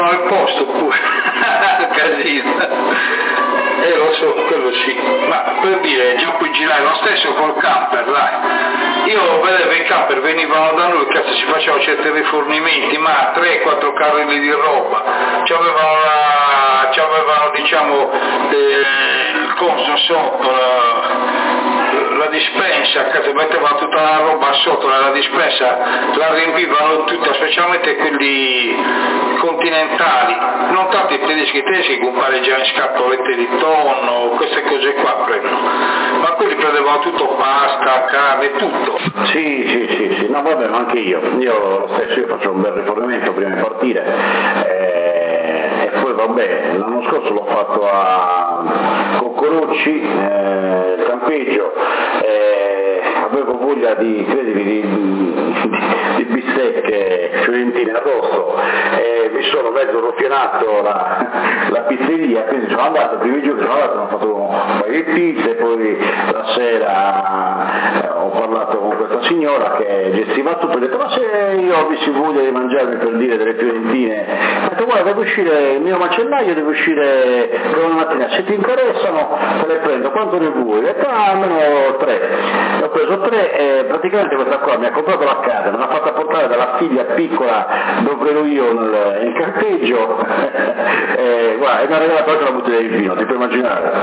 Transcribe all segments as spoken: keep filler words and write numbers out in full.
al posto pure, casino. Eh lo so, quello sì, ma per dire, già puoi girare lo stesso col camper, dai. Io vedevo i camper venivano da noi, cazzo ci facevano certi rifornimenti, ma tre quattro carrelli di roba, c'avevano la, c'avevano diciamo eh, il coso sotto, la, la dispensa, cazzo mettevano tutta la roba sotto, la dispensa la riempivano tutta, specialmente quelli continentali, non tanto i tedeschi, i tedeschi compare già in scatolette di tonno, queste cose qua prendono, ma quelli prendevano tutto pasta, carne, tutto. Sì, sì, sì, sì, no vabbè, ma anche io, io lo stesso, io faccio un bel rifornimento prima di partire, eh, e poi vabbè, l'anno scorso l'ho fatto a Coccorucci, eh, il campeggio, eh, avevo voglia di, credimi, di, di, di bistecche fiorentine addosso, e mi sono mezzo rovinato la, la pizzeria, quindi sono andato, i primi giorni sono andato, ho fatto un paio di pizze, poi la sera eh, ho parlato con questa signora che gestiva tutto, ho detto ma se io avessi voglia di mangiarmi, per dire, delle fiorentine, ho detto guarda deve uscire il mio macellaio, deve uscire per una mattina, se ti interessano te le prendo, quanto ne vuoi? Ho detto ah, almeno tre, ho preso tre e praticamente questa qua mi ha comprato la casa, me l'ha fatta portare dalla figlia piccola dove ero io nel, in carteggio, e guarda, e mi ha regalato anche la bottiglia di vino, ti puoi immaginare?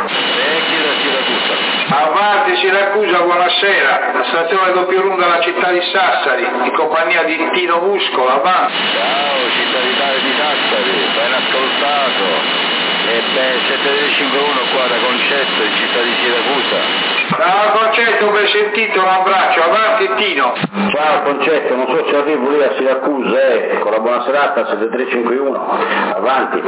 Avanti Siracusa, buonasera, la stazione doppio lunga alla città di Sassari, in compagnia di Tino Muscolo, avanti. Ciao, città di Sassari, ben ascoltato. E beh, sette tre cinque uno qua da Concetto, in città di Siracusa. Ciao Concetto, ben sentito, un abbraccio, avanti Tino. Ciao Concetto, non so se arrivo lì a Siracusa, eh, con la buona serata, sette tre cinque uno, avanti.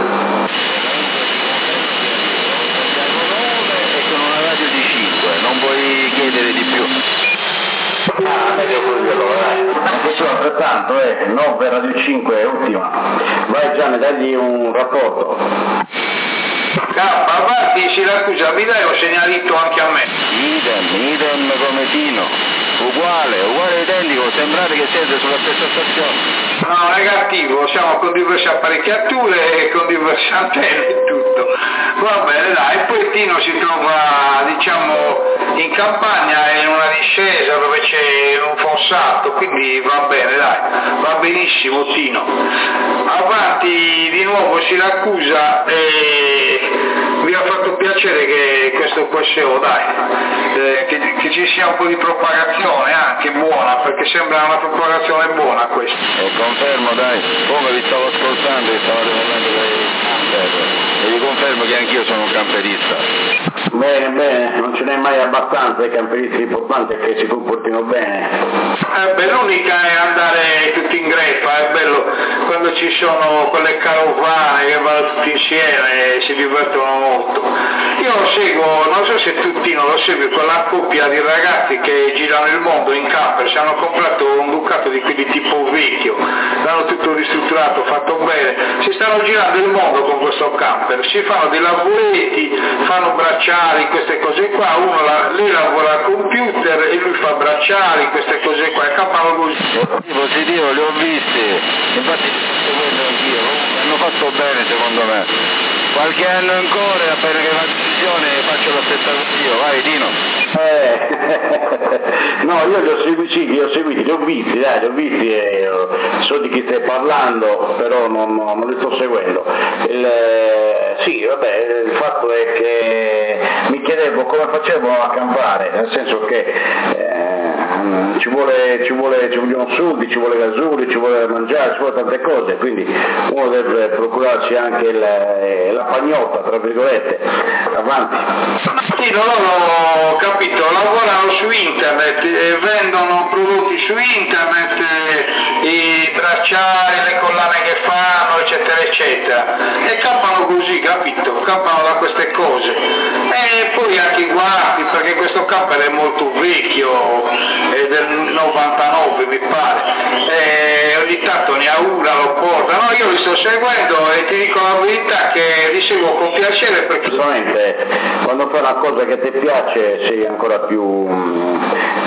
Non puoi chiedere di più. Ah, meglio così allora, eh. Questo altrettanto, eh, nove Radio cinque è ultima. Vai Gianni, dagli un rapporto. K, avanti Siracusa, mi dai lo segnalito anche a me. Idem, idem come Tino. Uguale, uguale identico, sembrate che siete sulla stessa stazione. No, negativo, siamo con diverse apparecchiature e con diverse antenne e tutto. Va bene, dai, e poi Tino si trova, diciamo, in campagna in una discesa dove c'è un fossato, quindi va bene, dai, va benissimo Tino. Avanti di nuovo Siracusa, e mi ha fatto piacere che questo Q S O, dai, eh, che, che ci sia un po' di propagazione anche buona, perché sembra una propagazione buona questa. E confermo, dai, come vi stavo ascoltando e stavate parlando dei camper, e vi confermo che anch'io sono un camperista. Bene, bene, non ce n'è mai abbastanza, i camperisti, l'importante è che si comportino bene. Eh beh, l'unica è andare tutti in greffa, è bello quando ci sono quelle carovane che vanno tutti insieme e si divertono molto. Io lo seguo, non so se tu Tino lo segui, quella coppia di ragazzi che girano il mondo in camper, si hanno comprato un Ducato di quelli tipo vecchio, l'hanno tutto ristrutturato, fatto bene, si stanno girando il mondo con questo camper, si fanno dei lavoretti, fanno bracciali, queste cose qua, uno la, lei lavora al computer e lui fa bracciali, queste cose qua, e campano così. Positivo, li ho visti, infatti sto seguendo anch'io, hanno fatto bene secondo me. Qualche anno ancora, appena che la decisione faccio la stessa cosa io, vai Dino. Eh, no, io li ho seguiti, sì, li ho seguiti, li ho visti, dai, li ho visti e so di chi stai parlando, però non, non li sto seguendo. Il, sì, vabbè, il fatto è che mi chiedevo come facevo a campare, nel senso che eh, ci, vuole, ci, vuole, ci vogliono soldi, ci vuole gasoli, ci vuole mangiare, ci vuole tante cose, quindi uno deve procurarsi anche il, la pagnotta, tra virgolette. Avanti. Sì, loro, ho capito, lavorano su internet, eh, vendono prodotti su internet, eh, i bracciali, le collane che fanno, eccetera, eccetera, e campano così, capito? Campano da queste cose. E poi anche i guanti, perché questo camper è molto vecchio, è del novantanove mi pare, e ogni tanto ne ha una, lo porta. No, io li sto seguendo e ti dico la verità che li seguo con piacere perché... Giustamente, quando fai una cosa che ti piace sei ancora più,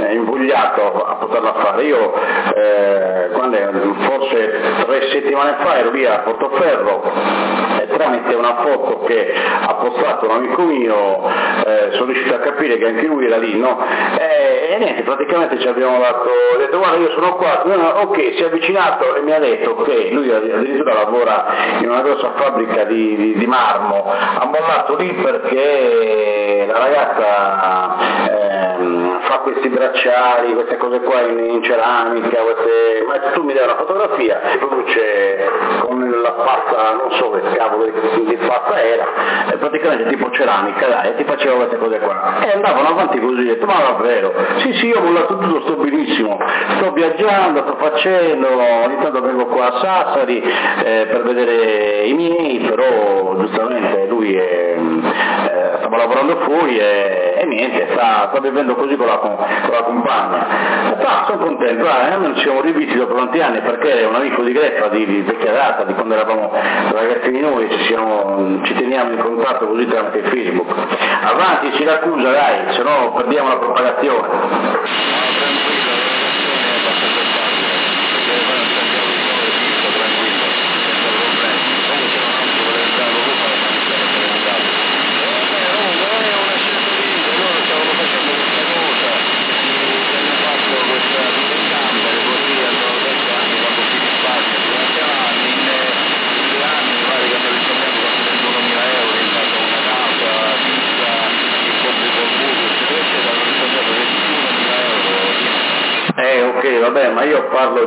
invogliato a poterla fare. Io eh, quando, forse tre settimane fa ero lì a Portoferro e tramite una foto che ha postato un amico mio eh, sono riuscito a capire che anche lui era lì, no? E, e niente, praticamente ci abbiamo dato, ho detto guarda io sono qua, ok, si è avvicinato e mi ha detto che lui addirittura lavora in una grossa fabbrica di, di, di marmo, ha mollato lì perché la ragazza ehm, fa questi bracciali, queste cose qua in, in ceramica, queste... ma tu mi dai una fotografia, si produce con la pasta, non so che cavolo di, di pasta era, e praticamente tipo ceramica, dai, e ti faceva queste cose qua. E andavano avanti così, ho detto ma davvero? Sì sì, io ho mollato tutto, sto benissimo, sto viaggiando, sto facendo, ogni tanto vengo qua a Sassari eh, per vedere i miei, però giustamente lui è, eh, stava lavorando fuori e, e niente, sta, sta vivendo così con la, con la compagna. E ah, sono contento, eh, noi ci siamo rivisti dopo tanti anni perché è un amico di Greffa di, di vecchia data, di quando eravamo ragazzini noi, ci, siamo, ci teniamo in contatto così tramite Facebook. Avanti Siracusa dai, se no perdiamo la propagazione. No, tranquillo, la relazione è abbastanza facile, perché poi non sappiamo di nuovo il disco, tranquillo, senza problemi. Comunque se non altro volevo entrare con lui, ma mi stava preguntando. E vabbè, comunque non è una scelta di vita, loro stavano facendo questa cosa, che hanno fatto questa vita in camper, così hanno detto anche quando si risparmia durante anni, in, in due anni mi pare che hanno risparmiato quasi ventunomila euro, in casa una casa, vita, il pubblico al buco, eccetera, eccetera, hanno risparmiato ventunomila euro. Eh ok, vabbè, ma io parlo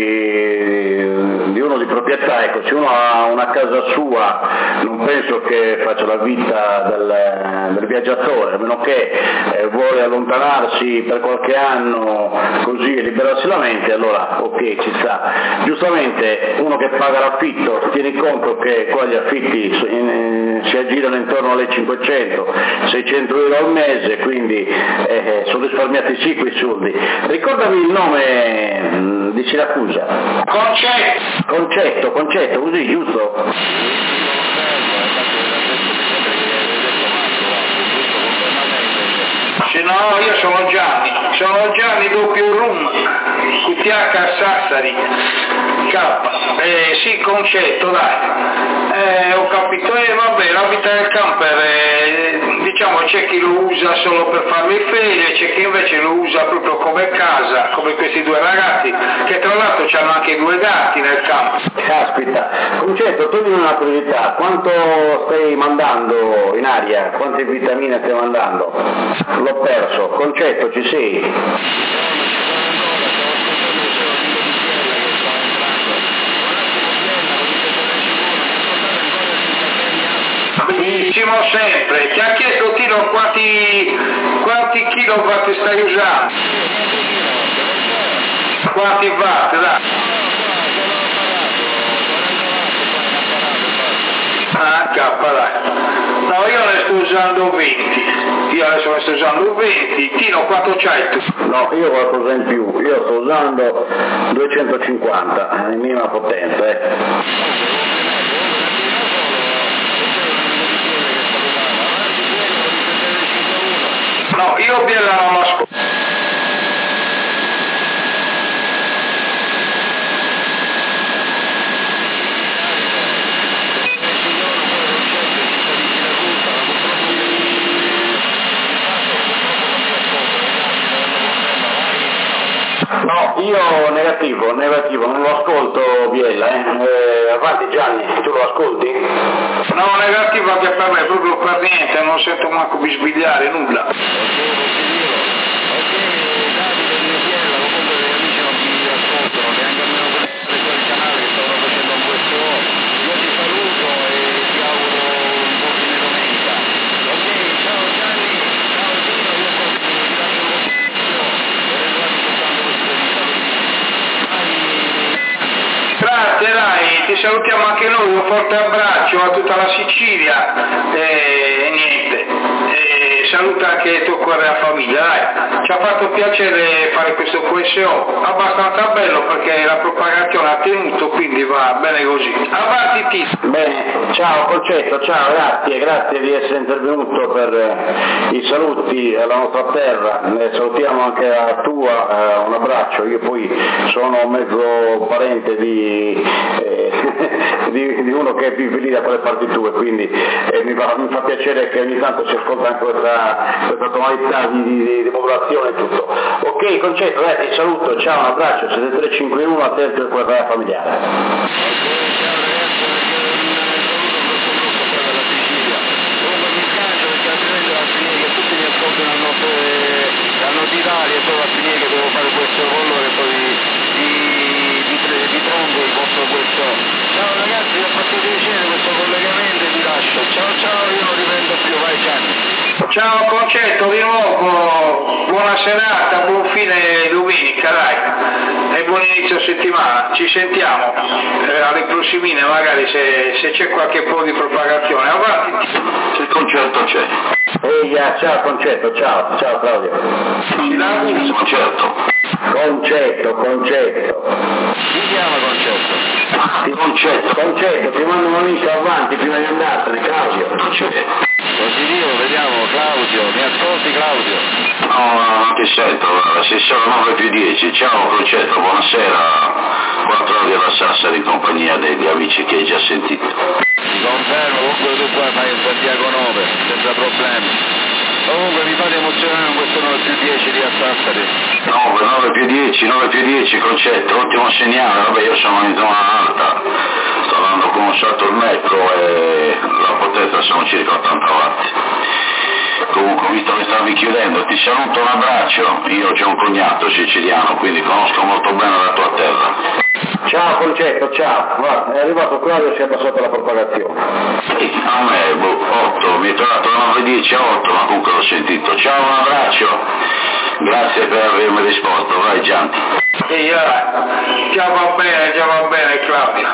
di, di uno di proprietà, ecco, se uno ha una casa sua non penso che faccia la vita del, del viaggiatore, a meno che eh, vuole allontanarsi per qualche anno così e liberarsi la mente, allora ok, ci sta. Giustamente uno che paga l'affitto, tieni conto che qua gli affitti in, si aggirano intorno alle cinquecento seicento euro al mese, quindi eh, sono risparmiati sì quei soldi. Ricordami il nome mh, di Siracusa. Concetto. Concetto, concetto, così, giusto? Se no, io sono Gianni, sono Gianni doppio rum, Q T H a Sassari, K, eh, sì, concetto, dai, eh, ho capito, e eh, vabbè, la vita del camper, eh, diciamo c'è chi lo usa solo per fare le ferie, c'è chi invece lo usa proprio come casa, come questi due ragazzi, che tra l'altro hanno anche due gatti nel campo. Caspita, concetto, toglimi una curiosità, quanto stai mandando in aria, quante vitamine stai mandando? L'ho perso, concetto, ci sei? Benissimo sempre, ti ha chiesto Tino quanti, quanti kilowatt stai usando? Quanti watt, dai? Ah, K, dai. No, io ne sto usando venti, io adesso ne sto usando venti, Tino quanto c'hai tu? No, io qualcosa in più, io sto usando duecentocinquanta, è minima potenza, eh. No, io Biella non l'ascolto. No, io negativo, negativo, non lo ascolto Biella, eh. eh avanti Gianni, tu lo ascolti? No, negativo anche per me, proprio per niente, non sento manco bisbigliare, nulla. Grazie, dai, ti salutiamo anche noi, un forte abbraccio a tutta la Sicilia e niente, e saluta anche tuo cuore e la famiglia, dai. Ci ha fatto piacere fare questo Q S O, abbastanza bello perché la propagazione ha tenuto, quindi va bene così. Avanti Tito. Bene, ciao Concetto, ciao, grazie, grazie di essere intervenuto per eh, i saluti alla nostra terra, ne salutiamo anche a tua, eh, un abbraccio, io poi sono mezzo parente di, eh, di, di uno che vive lì da quelle parti tue, quindi eh, mi, fa, mi fa piacere che ogni tanto si ascolta anche questa, questa tonalità di, di, di modulazione e tutto. Ok Concetto, eh, ti saluto, ciao, un abbraccio, siete tre cinque uno a te e il tuo familiare. d'Italia e poi va a finire che devo fare questo colore poi di, di, di, di tronco il vostro questo. Ciao ragazzi, vi ha fatto piacere questo collegamento e vi lascio. Ciao ciao, io non riprendo più, vai Gianni. Ciao Concetto, di nuovo, buona serata, buon fine domenica, dai, e buon inizio settimana, ci sentiamo eh, alle prossimine magari se, se c'è qualche po' di propagazione, avanti. Se il Concetto c'è. Ehi, ciao Concetto, ciao, ciao Claudio. Concetto. Concetto, Concetto. Chi chiama Concetto? Concetto, Concetto, ti mando un amico avanti prima di andarsene, Claudio. Positivo, vediamo, Claudio, mi ascolti Claudio? No, non ti sento, guarda, se sono nove più dieci, ciao Concetto, buonasera, qua Claudio da Sassari in compagnia degli amici che hai già sentito. Ti confermo, comunque tu qua fai un Santiago nove, senza problemi. Comunque mi fate emozionare con questo nove più dieci lì a Sassari. nove, nove più dieci, nove più dieci Concetto, ottimo segnale, vabbè io sono in zona alta, sto andando con un salto il metro e la potenza sono circa ottanta watt. Comunque visto che stavi chiudendo, ti saluto, un abbraccio, io ho un cognato siciliano, quindi conosco molto bene la tua terra. Ciao Concetto, ciao, guarda, è arrivato Claudio e si è abbassato la propagazione. Sì, a me, boh, otto, mi è tornato da nove dieci a otto, ma comunque l'ho sentito. Ciao, un abbraccio, grazie per avermi risposto, vai Gianni. Sì, eh, già va bene, già va bene Claudio.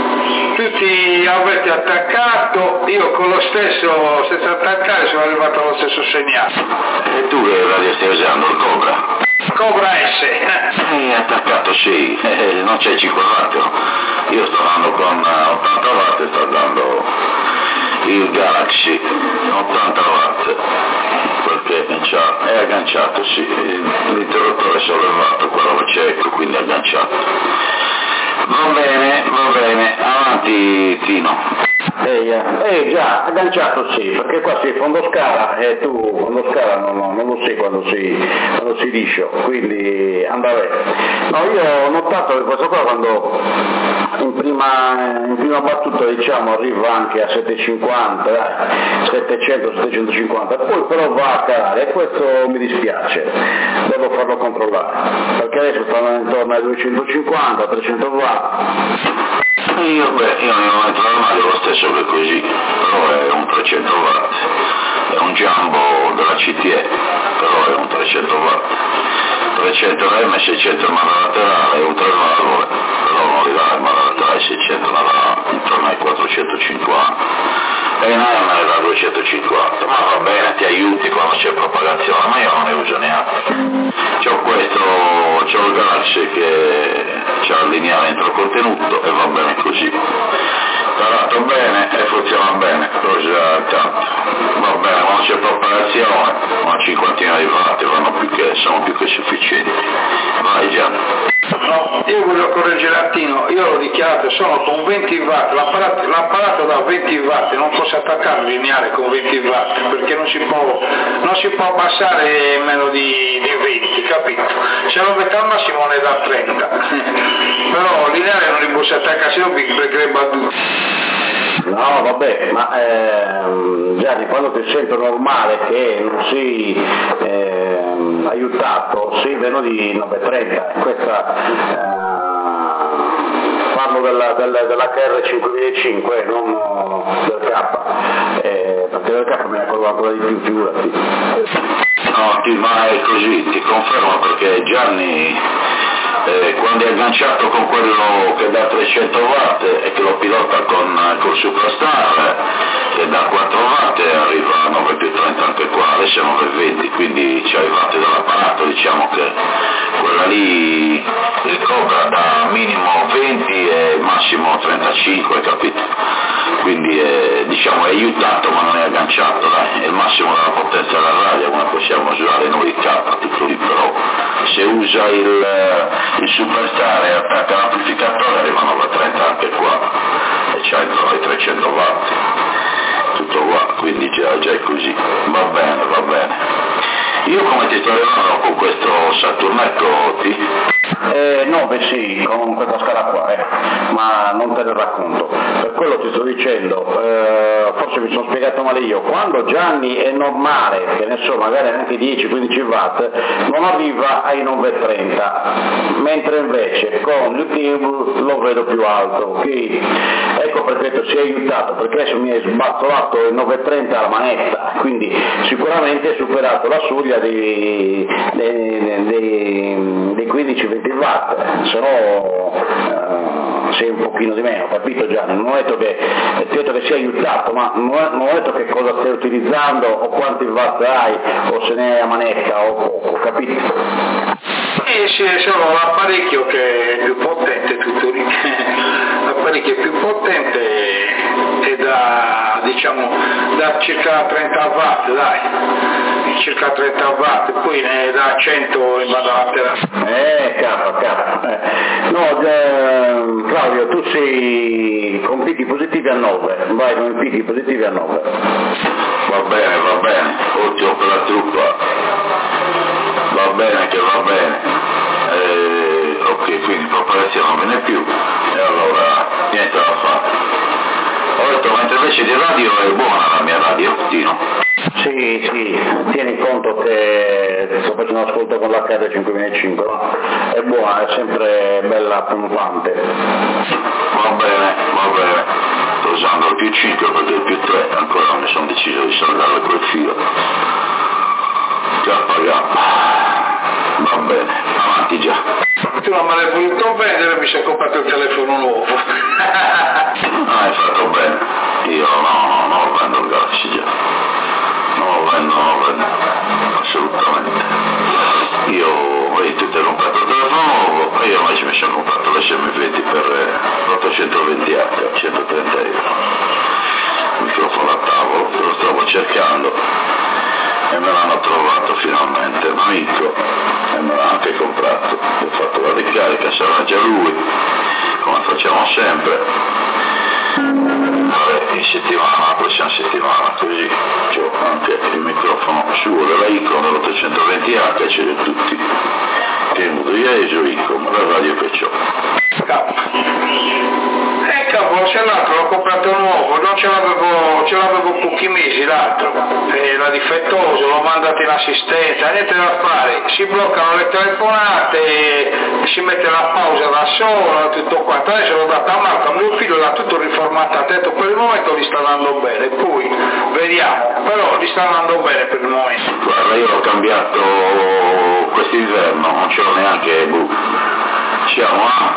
Tutti avete attaccato, io con lo stesso, senza attaccare sono arrivato allo stesso segnale. E tu che radio stai usando, il Cobra? Cobra S. Eh, attaccato sì, eh, non c'è cinque watt, io sto andando con ottanta watt e sto dando il Galaxy ottanta watt, perché è agganciato, sì, l'interruttore è sollevato, quello lo cieco, quindi è agganciato. Va bene, va bene, avanti Tino. Ehi, eh, già, agganciato sì, perché qua si fondo scala e tu fondo scala non, non, non lo sai quando si, quando si liscio, quindi andare. No, io ho notato che questo qua quando in prima, in prima battuta diciamo arriva anche a settecentocinquanta, dai, settecento settecentocinquanta, poi però va a calare e questo mi dispiace, devo farlo controllare, perché adesso stanno intorno ai duecentocinquanta, trecento watt. Io, beh, io nel momento normale lo stesso che così, però è un trecento watt, è un jumbo della C T E, però è un trecento watt, trecento M, seicento in mano laterale, un tre valvole, però non arriva in mano laterale seicento, ma intorno ai quattrocentocinquanta. E in M è da duecentocinquanta, ma va bene, ti aiuti quando c'è propagazione, ma io non ne uso neanche. C'ho questo, c'ho il Galaxy che c'ha il lineamento contenuto e va bene così. Tarato bene e funziona bene, cosa tanto. Va bene, quando c'è propagazione, una cinquantina di watt vanno più che, sono più che sufficienti. Vai Gianni. No, io voglio correggere Attino, io l'ho dichiarato, sono con venti watt, l'apparato, l'apparato da venti watt, non posso attaccare il lineare con venti watt, perché non si può, non si può abbassare meno di, di venti, capito? Se lo metto al massimo ne dà trenta, però il lineare non li posso attaccare, se no mi prenderebbe a due. No, vabbè, ma ehm, Gianni, quando ti sento normale che non sei ehm, aiutato, sei meno di novecentotrenta, questa eh, parlo della, della, dell'H R cinquemilacinque, non del K, eh, perché del K me ne accorgo ancora di più, figurati. No, ti, ma è così, ti confermo perché Gianni eh, quando è agganciato con quello che dà trecento watt e che lo pilota con col Superstar che dà quattro watt e arriva a nove più trenta anche qua, adesso è nove i vatti dell'apparato, diciamo che quella lì ricopra da minimo venti e massimo trentacinque, capito? Quindi è, diciamo, è aiutato ma non è agganciato, dai, è il massimo della potenza della radio come possiamo usare noi il K, tutto lì, però se usa il, il superstar e attacca l'amplificatore arrivano a trenta anche qua e c'ha i trecento watt, tutto qua, quindi già, già è così, va bene, va bene. Io come ti sto arrivando con questo Saturnetto T? Eh, no, beh sì, con questa scala qua, eh. ma non te ne racconto. Per quello ti sto dicendo, eh, forse mi sono spiegato male io, quando Gianni è normale, che ne so, magari anche dieci quindici watt, non arriva ai novecentotrenta, mentre invece con YouTube lo vedo più alto, ok? Ecco perché si è aiutato, perché adesso mi è sbattolato il novecentotrenta alla manetta, quindi sicuramente è superato la soglia dei, dei, dei, dei quindici venti watt, se no uh, sei un pochino di meno, capito Gianni? Non ho detto che, ti ho detto che sia aiutato, ma non ho, non ho detto che cosa stai utilizzando o quanti watt hai o se ne hai a manetta o poco, capito? Eh sì, è solo l'apparecchio che è più potente, tutto lì. L'apparecchio è più potente è da, diciamo, da circa trenta watt, dai, circa trenta watt, poi ne da cento in banda laterale. Eh, capa, capa. Eh. No, eh, Claudio, tu sei con picchi positivi a nove, vai con picchi positivi a nove. Va bene, va bene, ottimo per la truppa, va bene che va bene, eh, ok, quindi preparazione non viene più, e allora niente da fare. Ho detto, mentre invece di radio è buona la mia radio, Tino? Sì, sì, tieni conto che sto facendo un ascolto con l'H R cinquemilacinque, è buona, è sempre bella pompante. Va bene, va bene, sto usando il più cinque perché il più tre ancora non mi sono deciso di saldarlo quel filo. K K, va bene, avanti già. Tu non me l'hai voluto vendere, mi sono comprato il telefono nuovo. Ah, hai fatto bene, io no, no, non lo vendo il Galaxy già, non lo vendo, non lo vendo, assolutamente. Io, voi tu ti hai comprato il telefono nuovo e io invece mi sono comprato l'S M venti per ottocentoventi H, centotrenta euro. Microfono a tavolo, lo stavo cercando e me l'hanno trovato finalmente un amico e me l'ha anche comprato, ho fatto la ricarica, sarà già lui, come facciamo sempre. Vabbè, in settimana, la prossima settimana, così c'ho anche il microfono suo della Icon dell'ottocentoventi H, ce li ho tutti, Temudo Ieso, Icon, la radio che c'ho. Eh capo, c'è l'altro, l'ho comprato nuovo, non ce l'avevo, ce l'avevo pochi mesi l'altro, era difettoso, l'ho mandato in assistenza, niente da fare, si bloccano le telefonate, si mette la pausa da sola, tutto quanto, adesso l'ho data a Marco, mio figlio l'ha tutto riformattato, ha detto per il momento gli sta andando bene, poi vediamo, però gli sta andando bene per il momento. Guarda, io l'ho cambiato quest'inverno, non ce l'ho neanche, boh. Siamo a,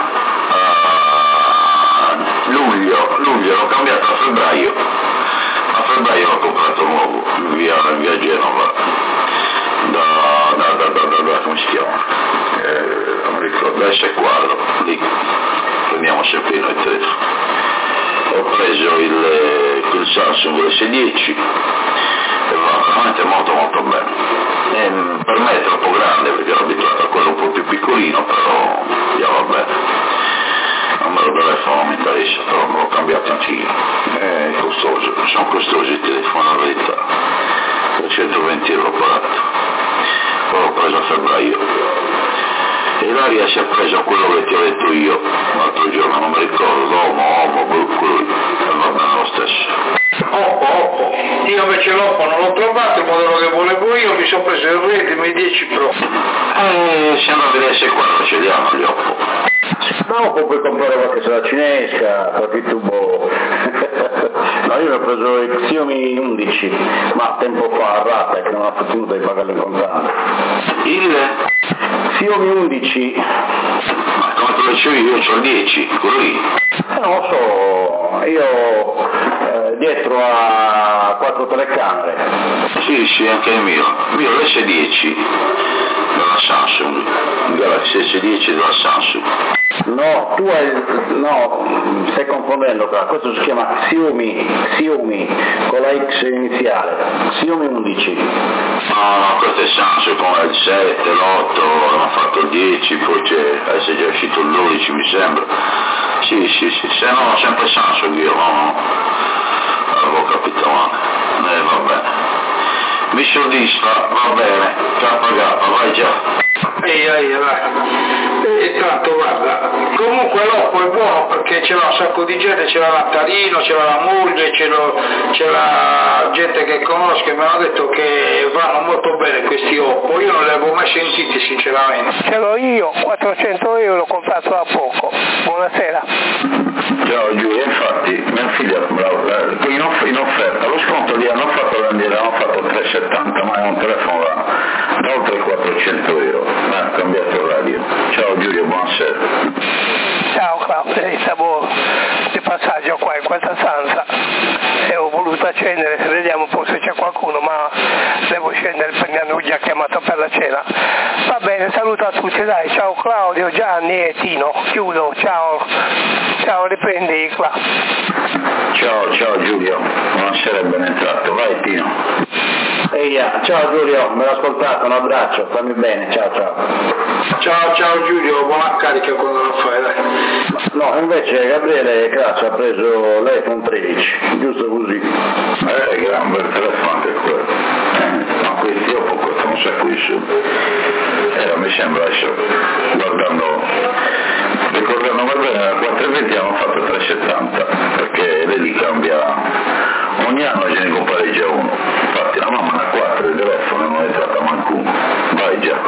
a luglio, luglio l'ho cambiato a febbraio, a febbraio l'ho comprato nuovo, via, via Genova, da, da, da, da, da, da come si chiama? Eh, non mi ricordo, da S Quadro, lì, prendiamo sempre noi il telefono. Ho preso il, il Samsung S dieci e va veramente molto molto bene. E per me è troppo grande perché ero abituato a quello un po' più piccolino, però già va bene. Non me lo telefono mi interessa, però me l'ho cambiato anch'io. È costoso, sono costosi i telefoni, la verità. trecentoventi euro quattro. Poi l'ho preso a febbraio. E l'aria si è preso quello che ti ho detto io l'altro giorno, non mi ricordo, l'Omo, Omo, quello lì, e va bene lo stesso. Oppo, Oppo, io invece l'Oppo non l'ho trovato, il modello che volevo io, mi sono preso il Redmi dieci Pro. Eh, se non vedesse qua non ce li hanno gli Oppo. No, poi puoi comprare qualche sala cinesca, qualche tubo. No, io ho preso il Xiaomi undici, ma tempo fa a rata che non ha fortuna di pagarlo in contanti. Il? Xiaomi undici. Ma come te lo dicevo io, c'ho il dieci, quello lì. Eh, non lo so, io eh, dietro a quattro telecamere. Sì, sì, anche il mio. Il mio è l'esse dieci della Samsung, il Galaxy esse dieci della Samsung. No, tu hai, no, stai confondendo qua, questo si chiama Xiaomi, Xiaomi, con la X iniziale, Xiaomi undici. No, no, questo è Samsung, come il sette, l'otto, hanno fatto il dieci, poi c'è, adesso è già uscito il dodici mi sembra. Sì, sì, sì, se no, sempre Samsung io, no, no, avevo capito male, eh, va bene. Mi soddisfa, va bene, K K, vai già. Ehi, ehi, vai. E tanto guarda, comunque l'Oppo è buono perché c'era un sacco di gente, c'era Nattalino, c'era la moglie, c'era, c'era gente che conosco e mi hanno detto che vanno molto bene questi Oppo, io non li avevo mai sentiti sinceramente. Ce l'ho io, quattrocento euro, comprato da poco. Buonasera. Ciao Giulia, infatti mia figlia in, off- in offerta, lo sconto gli hanno fatto vendere, hanno fatto tre virgola settanta, ma è un telefono da, da oltre quattrocento euro, ma ha cambiato il radio. Ciao Giulia, buonasera. Ciao Claudio, stavo di passaggio qua in questa stanza e ho voluto accendere, vediamo un po' se c'è qualcuno, ma devo scendere perché mi hanno già chiamato per la cena. Va bene, saluto a tutti, dai, ciao Claudio, Gianni e Tino, chiudo, ciao, ciao, riprendi qua. Ciao, ciao Giulio, buonasera e ben entrato, vai Tino. Ehi, ciao Giulio, me l'ho ascoltato, un abbraccio, stammi bene, ciao ciao. Ciao, ciao Giulio, buona carica quando lo fai, dai. No, invece Gabriele Crazio ha preso l'iPhone tredici, giusto così. Eh, che era un bel telefono anche quello. Eh, ma questi dopo costano un sacco di soldi. Eh, mi sembra adesso, guardando, ricordando bene, la quattrocentoventi hanno fatto tre virgola settanta, perché vedi cambia, ogni anno ce ne compareggia uno. Infatti la mamma ne ha quattro, il telefono non è tratta manco uno. Vai già.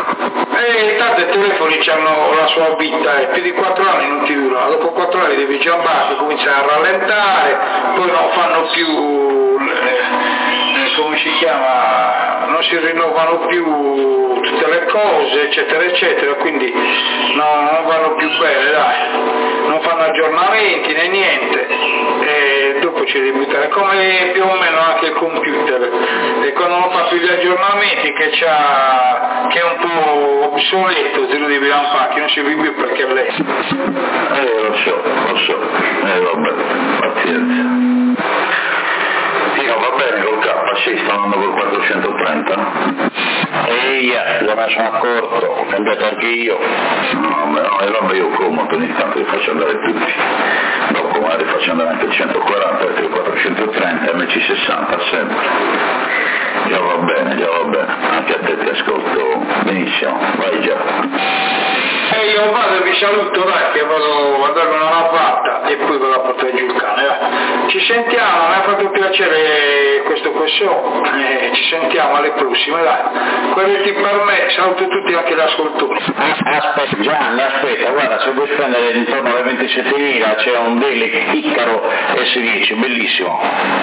E tanto i telefoni hanno la sua vita e più di quattro anni non ti durano, dopo quattro anni devi giambare, cominciano a rallentare, poi non fanno più, eh, come si chiama, non si rinnovano più tutte le cose, eccetera, eccetera, quindi no, non vanno più bene, dai, non fanno aggiornamenti né niente, e dopo ci devi buttare, come più o meno anche il computer, e quando non fa più gli aggiornamenti che, c'ha, che è un po' obsoleto, te lo devi lampare, che non si vede più perché è lei. Eh, lo so, lo so, eh vabbè, pazienza. Sì, no, va bene col K, sì, sto andando col quattrocentotrenta. Ehi, già me ne sono accorto, ho cambiato anche io. No, beh, no, e vabbè, io comodo, ogni tanto li faccio andare tutti. Dopo magari faccio andare anche il centoquaranta, perché il quattrocentotrenta, M C sessanta sempre. Già va bene, già va bene, anche a te ti ascolto benissimo, vai già. E eh, io vado e vi saluto, dai, che vado a darmi una lavata e poi vado a portare giù il cane, dai. Ci sentiamo, mi ha fatto piacere questo questo, eh, ci sentiamo alle prossime, dai. Quelli per me, saluto tutti anche gli ascoltatori. Aspetta Gianni, aspetta, guarda, se vuoi spendere intorno alle ventisettemila c'è un Delic Icaro esse dieci, bellissimo.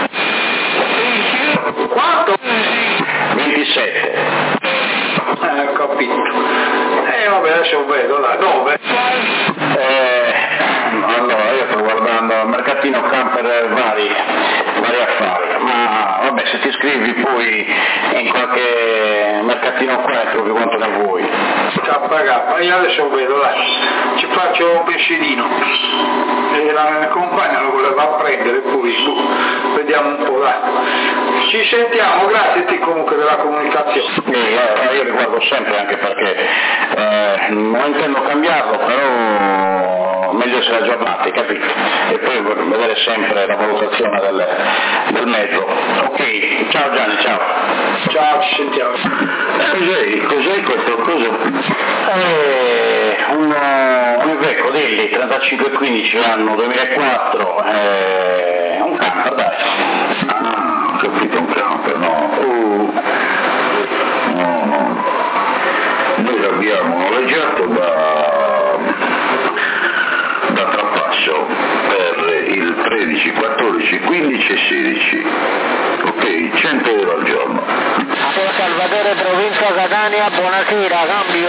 Quanto? ventisette. Eh, ho capito. Eh vabbè, adesso vedo, dai, dove? Eh, allora, io sto guardando il mercatino camper vari, vari affari, ma vabbè, se ti iscrivi poi in qualche mercatino qua trovi quanto ne vuoi. K K, io adesso vedo, dai, ci faccio un pescedino. E la mia compagna lo voleva prendere, poi boh, vediamo un po', dai. Ci sentiamo, grazie a te comunque della comunicazione. Eh, io li guardo sempre anche perché eh, non intendo cambiarlo, però meglio essere aggiornati, capito? E poi vedere sempre la valutazione del, del mezzo. Ok, ciao Gianni, ciao. Ciao, ci sentiamo. Cos'è, cos'è questo coso? Eh, un, un Iveco Delli trentacinque quindici anno duemilaquattro, eh, un camper, dai. Ah, ho capito, un camper, no. Uh, no, no. Noi l'abbiamo noleggiato da, da Trapasso per il tredici, quattordici, quindici e sedici. Ok, cento euro al giorno. Salvatore, provincia Catania, buonasera, cambio.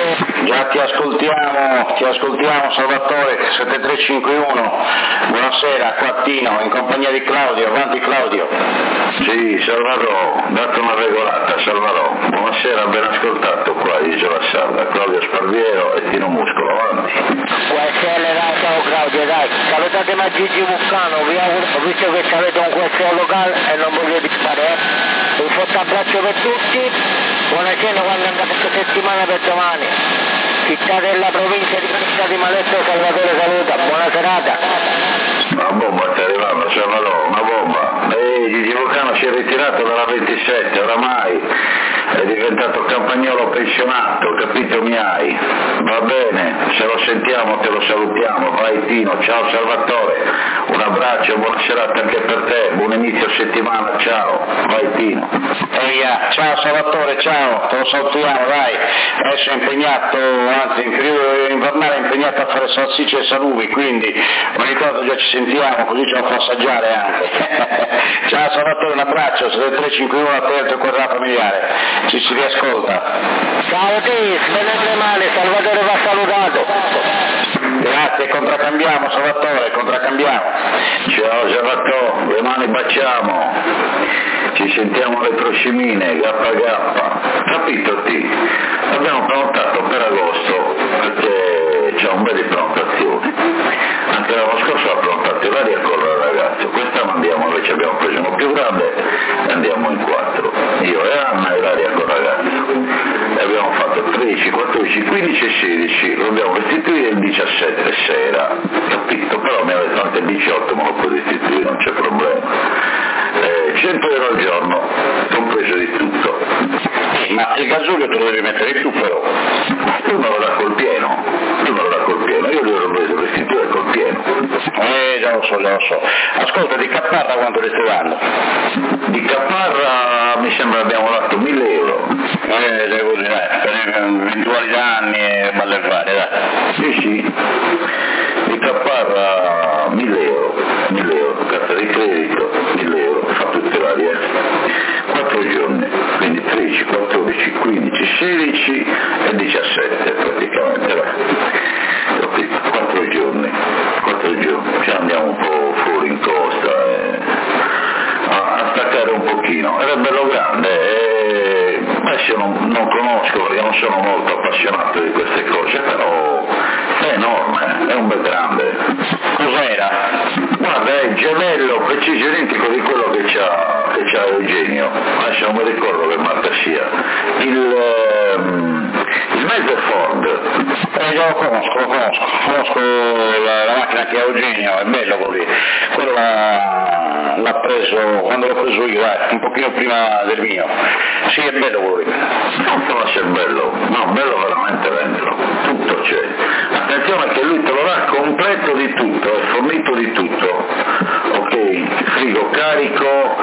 Già ti ascoltiamo, ti ascoltiamo Salvatore, sette tre cinque uno, buonasera, qua Tino, in compagnia di Claudio, avanti Claudio. Sì, Salvarò, dato una regolata, Salvarò, buonasera, ben ascoltato qua di Isola Sarda, Claudio Sparviero e Tino Muscolo, avanti. Buonasera, dai, ciao Claudio, dai, salutate Gigi Vulcano, vi auguro, ho visto che avete un questo locale e non voglio dispare, eh. Un forte abbraccio per tutti, buona cena quando andate questa settimana per domani. Città della provincia di Città di Maletto, Salvatore saluta, buona serata. Una bomba sta arrivando, Salvarò, una bomba. E Gigi Vulcano si è ritirato dalla ventisette, oramai è diventato campagnolo pensionato, capito mi hai? Va bene, se lo sentiamo te lo salutiamo, vai Tino, ciao Salvatore, un abbraccio, buona serata anche per te, buon inizio settimana, ciao, vai Tino. Eia, ciao Salvatore, ciao, te lo salutiamo, dai, adesso è impegnato, anzi in periodo invernale è impegnato a fare salsicce e salumi, quindi ogni tanto già ci sentiamo, così ce lo fa assaggiare anche. Ciao Salvatore, un abbraccio, sette tre cinque uno attento quadrato familiare, ci si riascolta. Ciao Tis, venite male, Salvatore va salutato. Grazie, contraccambiamo Salvatore, contraccambiamo. Ciao Salvatore, le mani baciamo, ci sentiamo alle prossimine, gappa gappa, capito T? Abbiamo prenotato per agosto perché c'è un bel di prenotazioni, anche l'anno scorso ha prenotato l'aria con il ragazzo, quest'anno andiamo invece abbiamo preso uno più grande e andiamo in quattro, io e Anna e l'aria con il ragazzo, e abbiamo fatto tredici, quattordici, quindici e sedici, lo abbiamo restituito il diciassette sera, capito? Però mi ha detto anche il diciotto, ma lo può restituire, non c'è problema. Eh, cento euro al giorno, compreso di tutto. Sì, ma il gasolio te lo devi mettere tu però. Ma tu me lo dà col pieno, tu me lo dà col pieno, io devo preso restituire col pieno. Eh, già lo so, già lo so. Ascolta, di Caparra quanto le stai dando? Di Caparra mi sembra abbiamo dato mille euro. Eh, devo dire, per eventuali danni e balle varie, dai. Sì, sì. Di Caparra mille euro, mille euro, carta di credito, mille euro, fa tutte varie. quattro giorni, quindi tredici, quattordici, quindici, sedici e diciassette praticamente, capito? quattro giorni, quattro giorni, ci andiamo un po' fuori in costa e a, a staccare un pochino, era bello grande e adesso non, non conosco perché non sono molto appassionato di queste cose, però è enorme, è un bel grande. Cos'era? Guarda, è il gemello preciso identico di quello che c'ha, che c'ha Eugenio, adesso non mi ricordo che marca sia, il, ehm, il mezzo Ford. Eh, io lo conosco, lo conosco, conosco la, la macchina che ha Eugenio, è bello quello lì, quello l'ha, l'ha preso, quando l'ho preso io, eh, un pochino prima del mio, sì è bello quello lì. Non può essere bello, no, bello veramente dentro, tutto c'è, attenzione che lui te lo dà completo di tutto, è fornito di tutto, ok, frigo carico,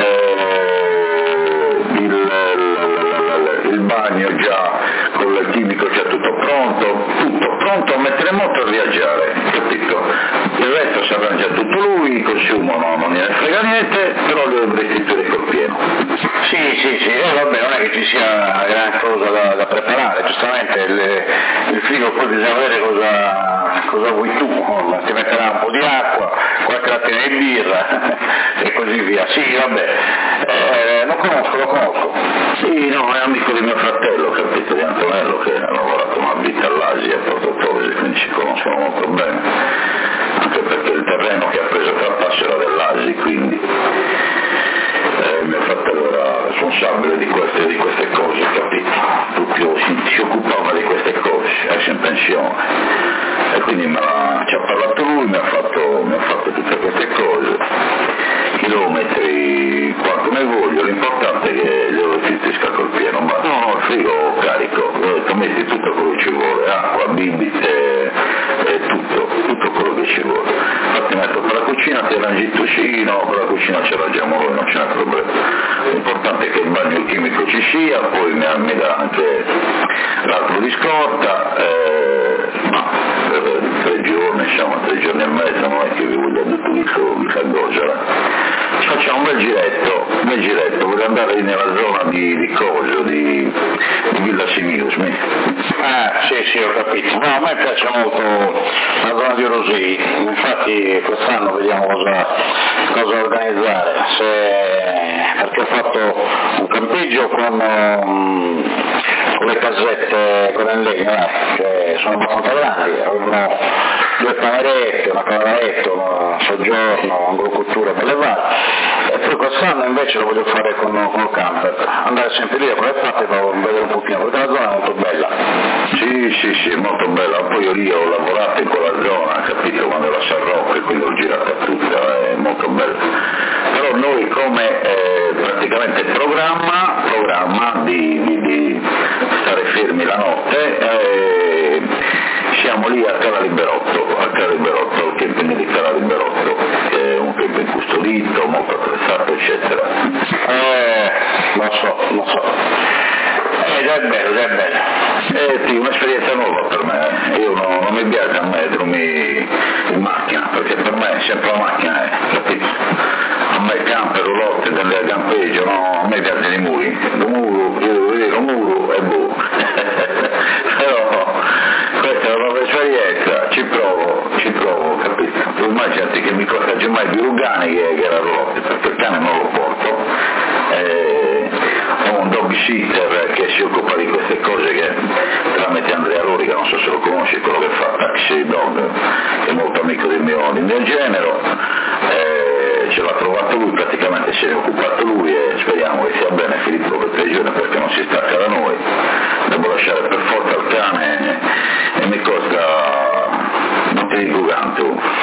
eh, il, il, il bagno già con il chimico già tutto pronto, tutto pronto a mettere in moto e viaggiare, capito? Il resto si arrangia tutto lui, il consumo no, non gliene frega niente, però lo deve restituire col pieno. Sì, sì, sì, eh, vabbè, non è che ci sia una gran cosa da, da preparare, giustamente il, il frigo poi bisogna vedere cosa, cosa vuoi tu, ti metterà un po' di acqua, qualche lattina di birra e così via. Sì, vabbè, eh, lo conosco, lo conosco. Sì, no, è amico di mio fratello, capito, di Antonello, che ha lavorato una vita all'Asia, a Portofogli, quindi ci conoscono molto bene, anche perché il terreno che ha preso Carpasso era dell'Asi, quindi eh, mio fratello era responsabile di queste, di queste cose, capito? Tutto, si, si occupava di queste cose, adesso in pensione, e quindi me la, ci ha parlato lui, mi ha fatto, mi ha fatto tutte queste cose, chilometri quanto ne voglio, l'importante è che glielo restituisca col pieno, ma no, no, il frigo carico, ho detto metti tutto quello che ci vuole, acqua, bibite, e tutto, tutto quello che ci vuole. Infatti metto per la cucina ti arrangi tu, sì, no, per la cucina ce l'arrangiamo noi, non c'è problema. L'importante è che il bagno chimico ci sia, poi mi, mi dà anche l'altro di scorta, eh, ma per tre giorni, siamo tre giorni e mezzo, non è che vi voglio tutto il Goggiara. Ci facciamo un bel giretto, un bel giretto, voglio andare lì nella zona di, di Coggio, di, di Villa Simius. Ah, sì, sì, ho capito. No, a me piace molto la zona di Rosì, infatti quest'anno vediamo cosa, cosa organizzare, se, perché ho fatto un campeggio con, um, con le casette, con il legno, eh, che sono abbastanza grandi, avevano due camerette, una cameretta, un soggiorno, un'agricoltura belle varie. E poi quest'anno invece lo voglio fare con, con il camper, andare sempre lì a quelle parti per vedere un pochino, perché la zona è molto bella. Sì, sì, sì, molto bella, poi io lì ho lavorato in quella zona, capito, quando era San Rocco, quindi ho girato tutta, è molto bella. Però noi come eh, praticamente programma, programma di, di, di stare fermi la notte, eh, siamo lì a Cala Liberotto, a Cala Liberotto, al camping di Cala Liberotto, che è un camping custodito, molto attrezzato, eccetera. Eh, lo so, lo so. Eh, già è bello, già è bello. Eh sì, un'esperienza nuova per me, io non, non mi piace a me dormire in macchina, perché per me è sempre la macchina, eh, capito? A me camper, roulotte, del campeggio, no, a me piacciono i muri, il muro, io devo vedere un muro e boh. Però questa è una nuova esperienza, ci provo, ci provo, capito? Tu immaginati che mi costa mai più un cane che, che la roulotte, perché il cane non lo porto. Eh, ho un dog sitter che si occupa di queste cose, che tramite Andrea Lorica, non so se lo conosci, quello che fa Taxi Dog, che è molto amico del mio, del mio genero, eh, ce l'ha trovato lui, praticamente se ne è occupato lui e speriamo che sia bene Filippo per tre giorni, perché non si stacca da noi, devo lasciare per forza il cane e mi costa, non ti dico quanto,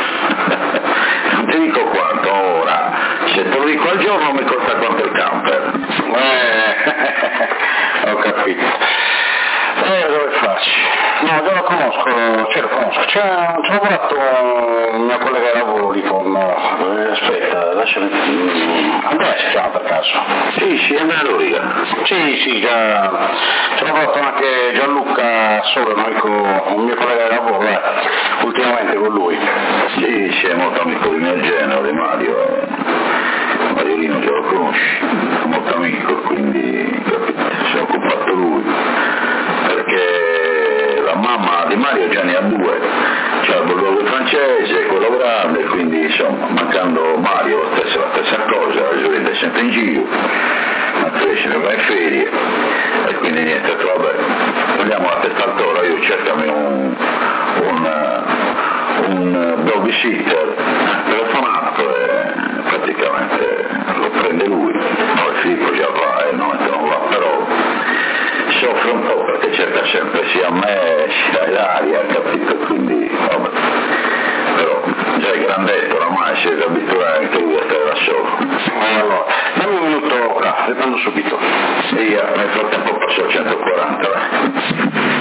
non ti dico quanto ora, se te lo dico al giorno mi costa quanto il camper. Eh, ho capito. Eh, dove faccio? No, già lo conosco, ce lo conosco. C'è, c'è lavorato un mio collega di lavoro lì con... Eh, aspetta, lasciami... Andrea si chiama per caso? Sì, sì, Andrea Lorica. Sì, sì, già... C'è lavorato anche Gianluca Sole, un, amico, un mio collega di lavoro, eh, ultimamente con lui. Sì, sì, è molto amico di mio genero, di Mario. Eh. Mariolino già lo conosci, molto amico, quindi capito, si è occupato lui, perché la mamma di Mario già ne ha due, c'ha il bulldog francese, quello grande, quindi insomma, mancando Mario la stessa, la stessa cosa, la Giulietta è sempre in giro, la crescita va in ferie, e quindi niente, vabbè, vogliamo la testa altora, io cercami un, un, un dog sitter, telefonato e praticamente lo prende lui, poi Filippo già va e non, non va, però soffre un po' perché cerca sempre sia a me sia all'aria, capito? Quindi vabbè, però già è grandetto oramai, si è abituato anche lui a stare da solo. Allora, dammi un minuto qua, riprendo subito. E io nel frattempo passo a centoquaranta, vai.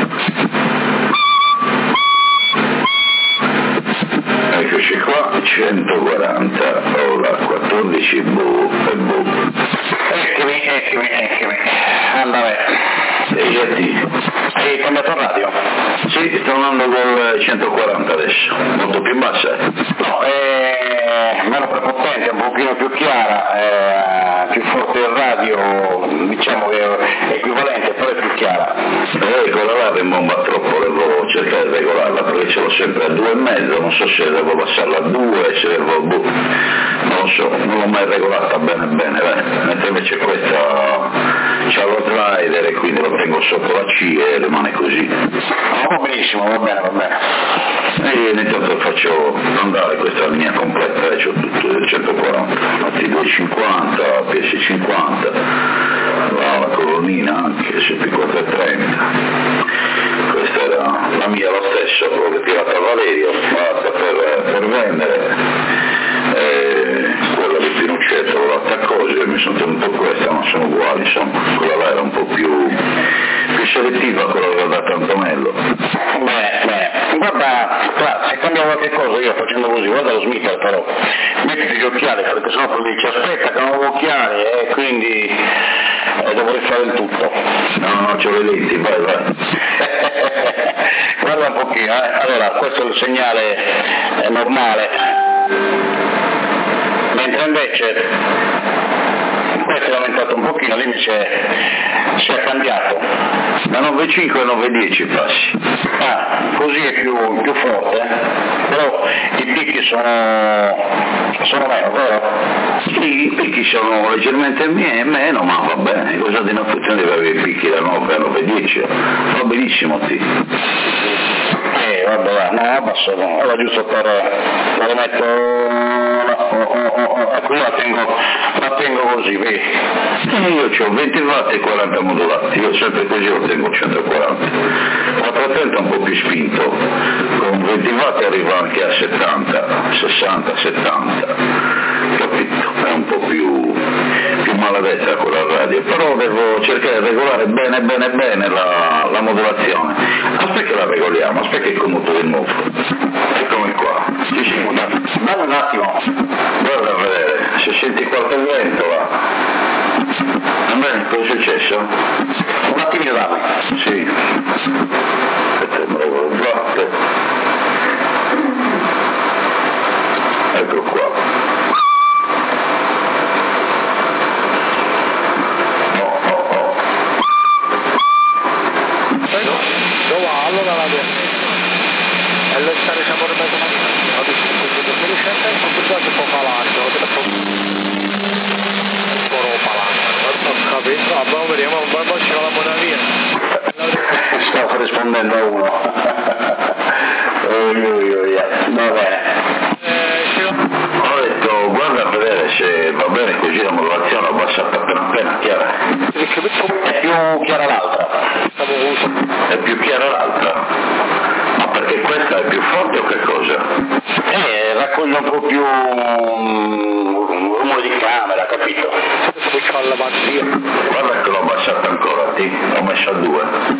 Eccoci qua, centoquaranta, ora quattordici, boh, e boh. Eccomi, eccomi, eccomi. Andare. E io ti? Hai cambiato radio? Sì, sto andando col centoquaranta adesso, molto più bassa. No, è meno prepotente, un pochino più chiara, è più forte il radio, diciamo che è equivalente, però è più chiara. Eh, quella là rimbomba troppo, devo cercare di regolarla, perché ce l'ho sempre a due e mezzo, non so se devo passarla a due, se devo, boh, non lo so, non l'ho mai regolata bene bene, beh. Mentre invece questa c'ha lo slider e quindi lo tengo sotto la C e rimane così. Ah, va benissimo, va bene, va bene. E intanto faccio andare questa linea completa, eh, c'ho tutto del centoquaranta, T duecentocinquanta, P S cinquanta, la, la colonnina anche, S P quattrocentotrenta. Questa era la mia lo stesso, quello che tirata a Valerio, fatta per, per vendere. E quella di Pinuccetto l'ho l'attaccosi e mi sono tenuto questa, ma sono uguali, insomma, quella là era un po' più, più selettiva, quella che ho dato Antonello. Beh, beh, guarda, tra, se cambia qualche cosa io facendo così, guarda lo smitter però, mettiti gli occhiali perché sennò poi dici aspetta che non ho occhiali e quindi eh, devo rifare il tutto. No, no, c'ho le lenti, vai, vai. Guarda un pochino, eh. Allora, questo è il segnale eh, normale, mentre invece rallentato un pochino, lì mi si è, si è cambiato. Da nove cinque a nove dieci passi. Ah, così è più, più forte, però i picchi sono, sono meno, vero? Sì, i picchi sono leggermente meno, ma va bene, cosa di non funziona di avere i picchi da nove a nove dieci? Va benissimo, sì. Eh, vabbè, va, no, abbasso, no, era giusto per, la rimetto, oh, oh, oh, oh, qui la tengo, la tengo così, vedi? Eh, io ho venti watt e quaranta modulati, io sempre così lo tengo centoquaranta. quattrocentotrenta un po' più spinto, con venti watt arriva anche a settanta, sessanta, settanta, capito? È un po' più, più maledetta quella radio, però devo cercare di regolare bene bene bene la, la modulazione. Aspetta che la regoliamo, aspetta che il commutore è nuovo. Eccomi qua, ci si muta. Dammi un attimo, Guarda a vedere, se senti qualche vento va. Va bene, cosa è successo? un attimino dammi. Sì. Aspetta, me lo guardo. Ecco qua. Oh, oh, oh. Dove va? Allora la vedo. E lo stare siamo rimesso a ma tu sei un ricetta e sono un po' palazzo, un po' palazzo, non capisco, abbiamo vediamo, poi ci va la buona via. Stavo rispondendo a uno. Oi, oi, oi. Va bene. Ho detto, guarda a vedere se va bene così la modulazione, ho abbassato appena appena, chiara. È più chiara l'altra. È più chiara l'altra. Ma perché questa è più forte o che cosa? Eh, raccoglie un po' più um, rumore di camera, capito? Guarda che l'ho abbassato ancora, ti l'ho messo a due.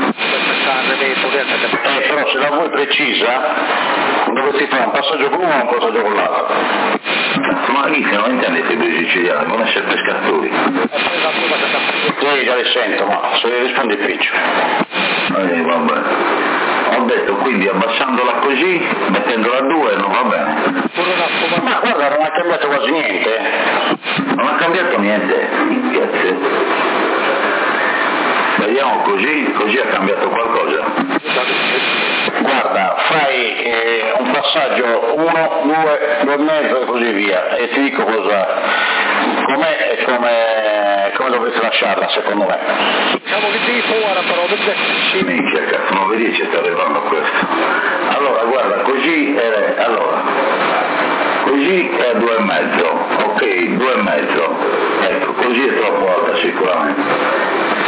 Eh, però se la vuoi precisa, dovresti fare un passaggio con uno e un passaggio con l'altro. Ma lì se non intendete i due siciliani, non essere pescatori. Sì, già le sento, ma se rispondi peggio. Eh, vabbè. Ho detto quindi abbassandola così, mettendola a due non va bene. Ma guarda, non ha cambiato quasi niente. Non ha cambiato niente, grazie. Vediamo così, così ha cambiato qualcosa. Guarda, fai eh, un passaggio uno, due, due e mezzo e così via, e ti dico cosa, com'è e come, come dovresti lasciarla secondo me. Diciamo che devi ora però per Minchia, cazzo, non vedi ci sta arrivando questo. Allora, guarda, così è, allora, così è a due e mezzo, ok, due e mezzo, ecco, così è troppo alta sicuramente.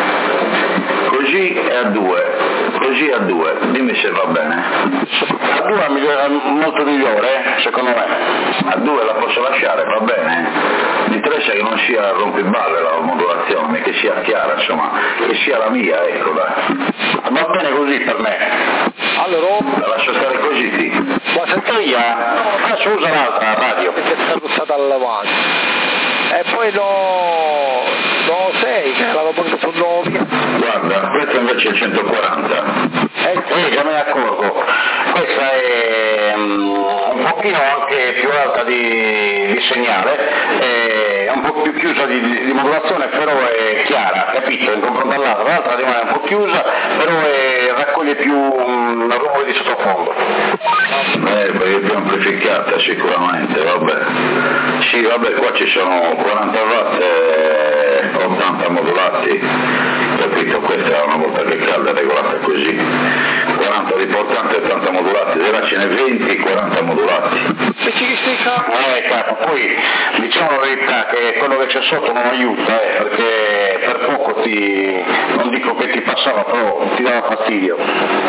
Così è a due, così è a due, dimmi se va bene. A due è migliore, molto migliore, secondo me. A due la posso lasciare, va bene? Mi interessa che non sia rompiballe la modulazione, che sia chiara, insomma, che sia la mia, ecco dai. Va bene così per me. Allora, La lascio stare così, sì. Ma senti io, adesso usa l'altra radio. che sta buttata all'avanti. E poi no, no sei, che la dopo su nove. Guarda, questo invece è centoquaranta. Eh sì, già me ne accorgo. Questa è um, un pochino anche più alta di, di segnale, è un po' più chiusa di, di, di modulazione, però è chiara, capito? In confronto all'altra, l'altra rimane un po' chiusa, però è, raccoglie più um, rumore di sottofondo. Eh, perché è più amplificata sicuramente, vabbè. Sì, vabbè, qua ci sono quaranta watt e ottanta modulati, capito? Questa è una volta che calda è regolata così. quaranta riportanti e ottanta modulati, se là ce n'è venti, quaranta modulati. Eh capo, poi diciamo la verità che quello che c'è sotto non aiuta, eh, perché per poco ti, non dico che ti passava, però ti dava fastidio.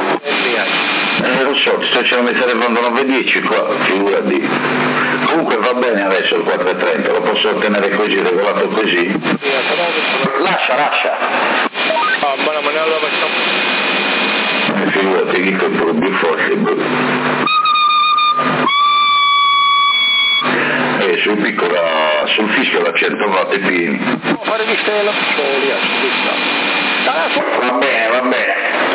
Eh, lo so, ti sto dicendo mi sarebbe andando nove dieci qua, figurati. Comunque va bene adesso il quattrocentotrenta, lo posso ottenere così, regolato così. Lascia, lascia. Ah, buona maniera la facciamo. Eh, figurati, dico è pure più forte. Eh, sul piccola, sul fischio da cento watt e pieni. Devo fare vista della piccola, Va bene, va bene.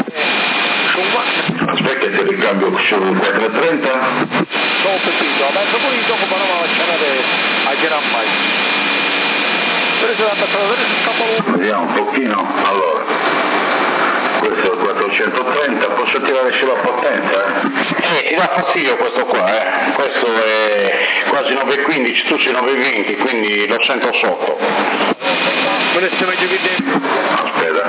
Aspetta che ricambio sul quattrocentotrenta. Dopo Pepito, adesso poi dopo però la lasciare a girare mai. Per Vediamo un pochino, allora, questo è il quattrocentotrenta, posso tirare sulla potenza? Eh, eh ti dà fastidio questo qua, eh. Questo è quasi nove virgola quindici, tu sei nove virgola venti, quindi lo sento sotto. Aspetta.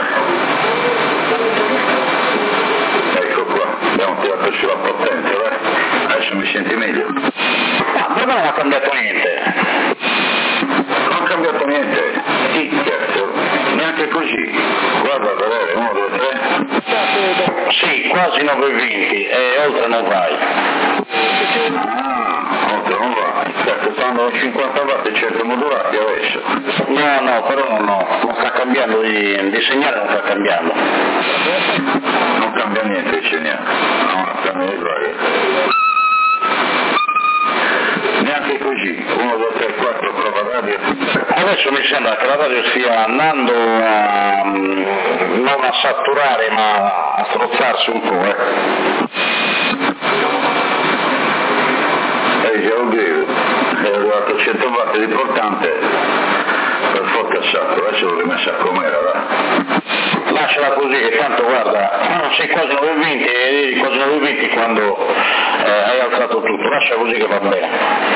Ecco qua, abbiamo tirato sulla potenza, dai. Adesso mi senti meglio. Ma per me non ha cambiato niente. Non ha cambiato niente? Sì, certo. Neanche così. Guarda, a vedere, uno, due, tre. Sì, quasi nove virgola venti e oltre non vai. Ah, oltre non vai. Certo, stanno cinquanta watt e certo modulati adesso. No, no, però no, no, non sta cambiando di, di segnale, non sta cambiando. Non cambia niente il segnale. No, cambia di radio. Neanche così, uno, due, tre, quattro, prova radio. Adesso mi sembra che la radio stia andando a, non a saturare ma a strozzarsi un po', eh. Eh, già lo vedo, è arrivato a cento watt, l'importante per forza salto, adesso l'ho rimessa com'era, dai. Lasciala così che tanto guarda, sei quasi nove virgola venti e eri quasi nove virgola venti quando eh, hai alzato tutto, lascia così che va bene.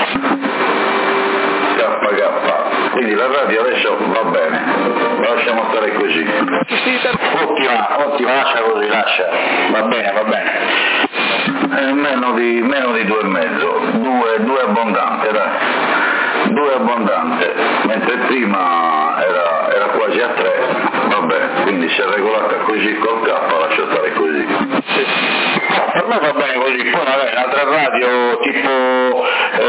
K K, quindi la radio adesso va bene, la lasciamo stare così. Ottima, ottima, lascia così, lascia, va bene, va bene. Eh, meno di meno di due e mezzo, due, due abbondante, dai, due abbondante, mentre prima era, era quasi a tre, vabbè, quindi si è regolata così col K, lascia stare così. Per me va bene così, poi vabbè, un'altra radio tipo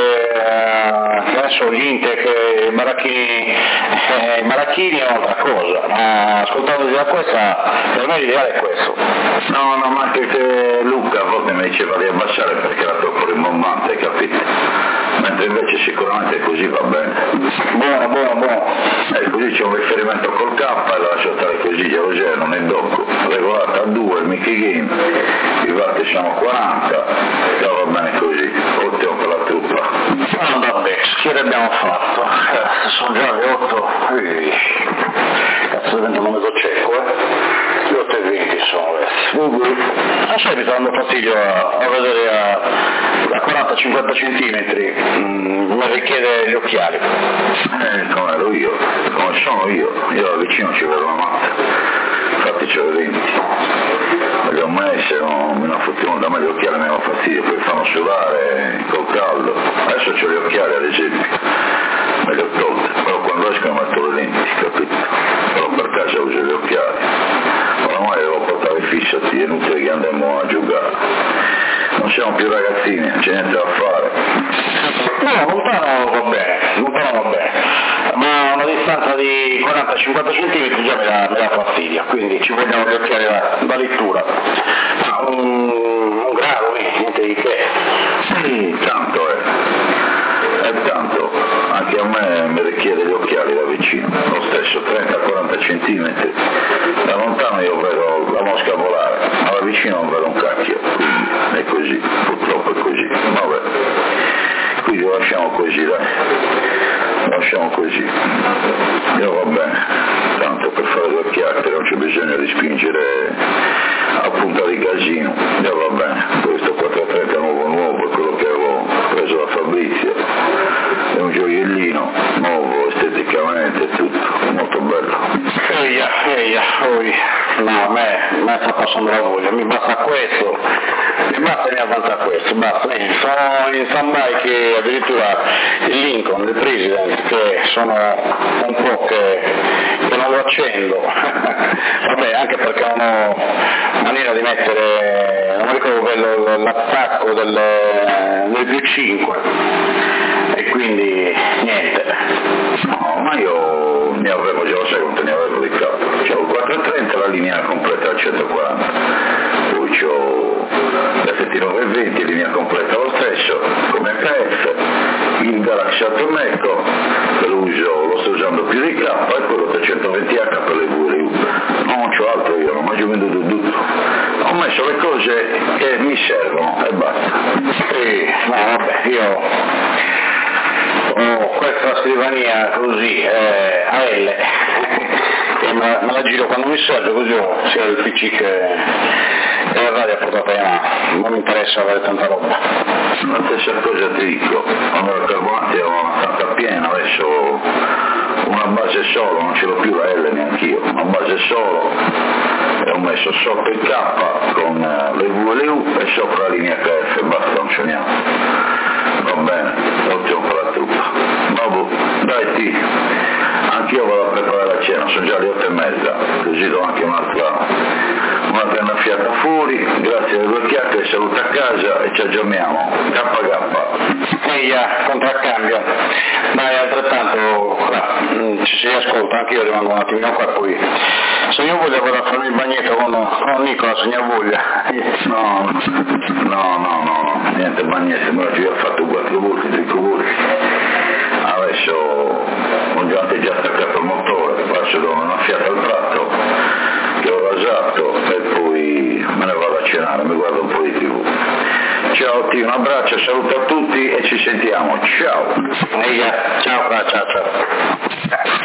eh, adesso gli Intec, i Maracchini, eh, i Maracchini è un'altra cosa, ma ascoltandosi da questa per me l'ideale è questo. No, no, ma anche che Luca a volte mi diceva di abbassare perché era troppo rimbombante, capito? Mentre invece sicuramente così va bene. Buono, buono, buono. E così c'è un riferimento col K e la lascio stare così, glielo gelo nel docco, regolata a due, Mickey Game, i watt siamo quaranta, e va bene così, ottimo per la truppa. Ah, vabbè, che abbiamo fatto? Eh, sono già le otto, Ui. Cazzo diventano mezzo cieco, eh? Le otto e venti sono adesso. Adesso mi sta dando fastidio a, a vedere a, a quaranta cinquanta centimetri, mm, mi richiede gli occhiali. Eh, come ero io, come sono io, io da vicino ci vedo la matta, infatti c'ho le lenti, me le ho messe, no, me ne fottiamo da me gli occhiali, mi danno fastidio, poi fanno sudare col caldo, adesso c'ho gli occhiali ad esempio, me li ho tolte, però quando esco mi metto le lenti, capito? Però per casa uso gli occhiali, ormai devo portare fissati, è inutile che andiamo a giocare, non siamo più ragazzini, non c'è niente da fare. No, lontano va bene, lontano va bene, ma una distanza di quaranta cinquanta centimetri già mi dà, mi dà fastidio, quindi ci vogliamo gli occhiali da, da lettura. Ma un, un grado, niente di che. Sì, tanto è, è tanto, anche a me mi richiede gli occhiali da vicino, lo stesso, trenta quaranta centimetri, da lontano io vedo la mosca volare, ma da vicino non vedo un cacchio, quindi è così, purtroppo è così, vabbè, quindi lo lasciamo così, dai, lo lasciamo così, io va bene, tanto per fare due chiacchiere non c'è bisogno di spingere a punta di casino, io va bene, questo quattrocentotrenta nuovo nuovo è quello che avevo preso da Fabrizio, è un gioiellino nuovo esteticamente, tutto molto bello. Eia, eia, poi no, a me, a me sta passando la voglia, mi basta questo, mi basta e mi avanza questo, basta, sono in stand-by che addirittura il Lincoln, il President, che sono un po' che, che non lo accendo, vabbè, anche perché non ho maniera di mettere, non mi ricordo quello, l'attacco del, del più cinque, e quindi niente. No, ma io ne avevo già, lo sai quanto ne avevo di capo, c'ho il quattrocentotrenta, la linea completa al centoquaranta, poi c'ho l'F T nove venti, linea completa lo stesso, come H F, il Galaxy Atomecco, che lo uso, lo sto usando più di K, e quello trecentoventi H per le V L U, non c'ho altro io, non ho mai venduto tutto, ho messo le cose che mi servono e basta. Sì, no vabbè, io ho questa scrivania così, eh, L e me la, me la giro quando mi serve, così ho sia il P C che, che la radio a portata di mano, non mi interessa avere tanta roba. La stessa cosa ti dico, quando la carbonato era abbastanza piena, adesso una base solo, non ce l'ho più la L neanch'io, una base solo e ho messo sotto il K con le V e le U e sopra la linea K F, basta, non ce n'è. Va bene, ottimo per la truppa. Vabbè, dai ti, anch'io vado a preparare la cena, sono già le otto e mezza, così do anche un'altra un'altra annaffiata fuori, grazie alle due chiacchiere, saluto a casa e ci aggiorniamo. K K. Eia, contraccambio. Dai, altrettanto, no, ci si ascolta, anche io rimango un attimino qua, poi se io voglio vado a farmi il bagnetto con, con Nicola, se ne ha voglia. No, no, no, no, niente bagnetto, ma io ho fatto quattro volti, cinque volti. Adesso ho già, già staccato il motore, passo da una fiata al tratto, che ho rasato e poi me ne vado a cenare, mi guardo un po' di tivù. Ciao Tino, un abbraccio, saluto a tutti e ci sentiamo, ciao! Eia, ciao, ciao, ciao.